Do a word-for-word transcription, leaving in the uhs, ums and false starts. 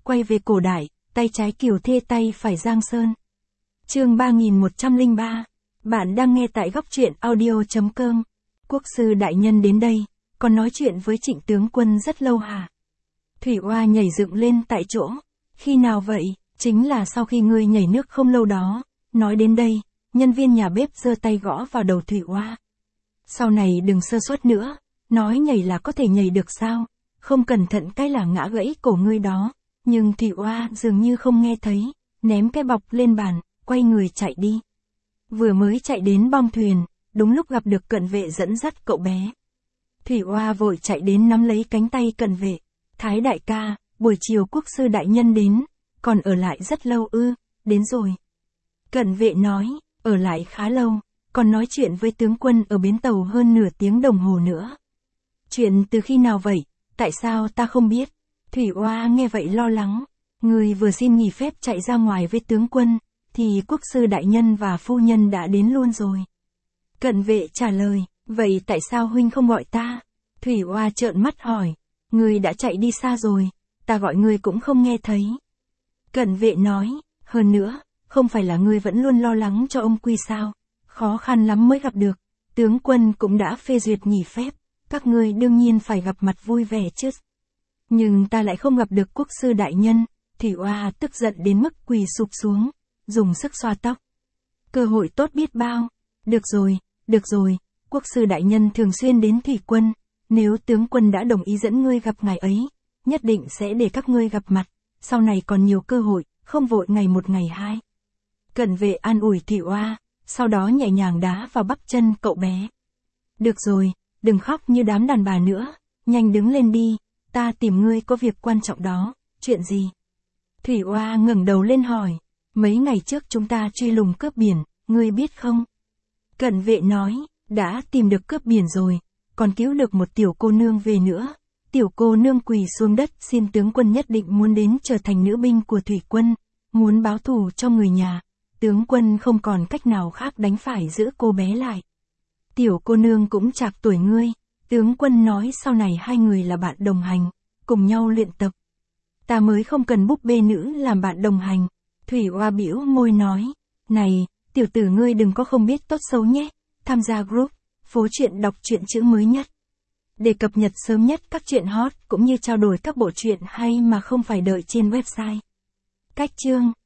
quay về cổ đại, tay trái Kiều Thê tay phải Giang Sơn. Chương ba nghìn một trăm lẻ ba. Bạn đang nghe tại góc truyện audio chấm com. Quốc sư đại nhân đến đây, còn nói chuyện với Trịnh tướng quân rất lâu hả? Thủy Oa nhảy dựng lên tại chỗ. Khi nào vậy? Chính là sau khi ngươi nhảy nước không lâu đó. Nói đến đây, nhân viên nhà bếp giơ tay gõ vào đầu Thủy Oa. Sau này đừng sơ suất nữa, nói nhảy là có thể nhảy được sao? Không cẩn thận cái là ngã gãy cổ ngươi đó. Nhưng Thủy Oa dường như không nghe thấy, ném cái bọc lên bàn, quay người chạy đi. Vừa mới chạy đến bong thuyền, đúng lúc gặp được cận vệ dẫn dắt cậu bé. Thủy Oa vội chạy đến nắm lấy cánh tay cận vệ. Thái đại ca, buổi chiều quốc sư đại nhân đến, còn ở lại rất lâu ư? Đến rồi. Cận vệ nói, ở lại khá lâu, còn nói chuyện với tướng quân ở bến tàu hơn nửa tiếng đồng hồ nữa. Chuyện từ khi nào vậy? Tại sao ta không biết? Thủy Oa nghe vậy lo lắng. Người vừa xin nghỉ phép chạy ra ngoài với tướng quân, thì quốc sư đại nhân và phu nhân đã đến luôn rồi. Cận vệ trả lời, vậy tại sao huynh không gọi ta? Thủy Oa trợn mắt hỏi, người đã chạy đi xa rồi, ta gọi người cũng không nghe thấy. Cận vệ nói, hơn nữa, không phải là ngươi vẫn luôn lo lắng cho ông Quy sao? Khó khăn lắm mới gặp được, tướng quân cũng đã phê duyệt nghỉ phép, các ngươi đương nhiên phải gặp mặt vui vẻ chứ. Nhưng ta lại không gặp được quốc sư đại nhân. Thủy Oa tức giận đến mức quỳ sụp xuống, dùng sức xoa tóc. Cơ hội tốt biết bao. Được rồi, được rồi, quốc sư đại nhân thường xuyên đến thủy quân, nếu tướng quân đã đồng ý dẫn ngươi gặp ngài ấy, nhất định sẽ để các ngươi gặp mặt, sau này còn nhiều cơ hội, không vội ngày một ngày hai. Cận vệ an ủi Thủy Oa, sau đó nhẹ nhàng đá vào bắp chân cậu bé. Được rồi, đừng khóc như đám đàn bà nữa, nhanh đứng lên đi, ta tìm ngươi có việc quan trọng đó. Chuyện gì? Thủy Oa ngẩng đầu lên hỏi, mấy ngày trước chúng ta truy lùng cướp biển, ngươi biết không? Cận vệ nói, đã tìm được cướp biển rồi, còn cứu được một tiểu cô nương về nữa. Tiểu cô nương quỳ xuống đất xin tướng quân nhất định muốn đến trở thành nữ binh của thủy quân, muốn báo thù cho người nhà. Tướng quân không còn cách nào khác đành phải giữ cô bé lại. Tiểu cô nương cũng trạc tuổi ngươi, tướng quân nói sau này hai người là bạn đồng hành, cùng nhau luyện tập. Ta mới không cần búp bê nữ làm bạn đồng hành. Thủy Oa bĩu môi nói, này, tiểu tử ngươi đừng có không biết tốt xấu nhé, tham gia group, phố truyện đọc truyện chữ mới nhất. Để cập nhật sớm nhất các truyện hot cũng như trao đổi các bộ truyện hay mà không phải đợi trên website. Cách chương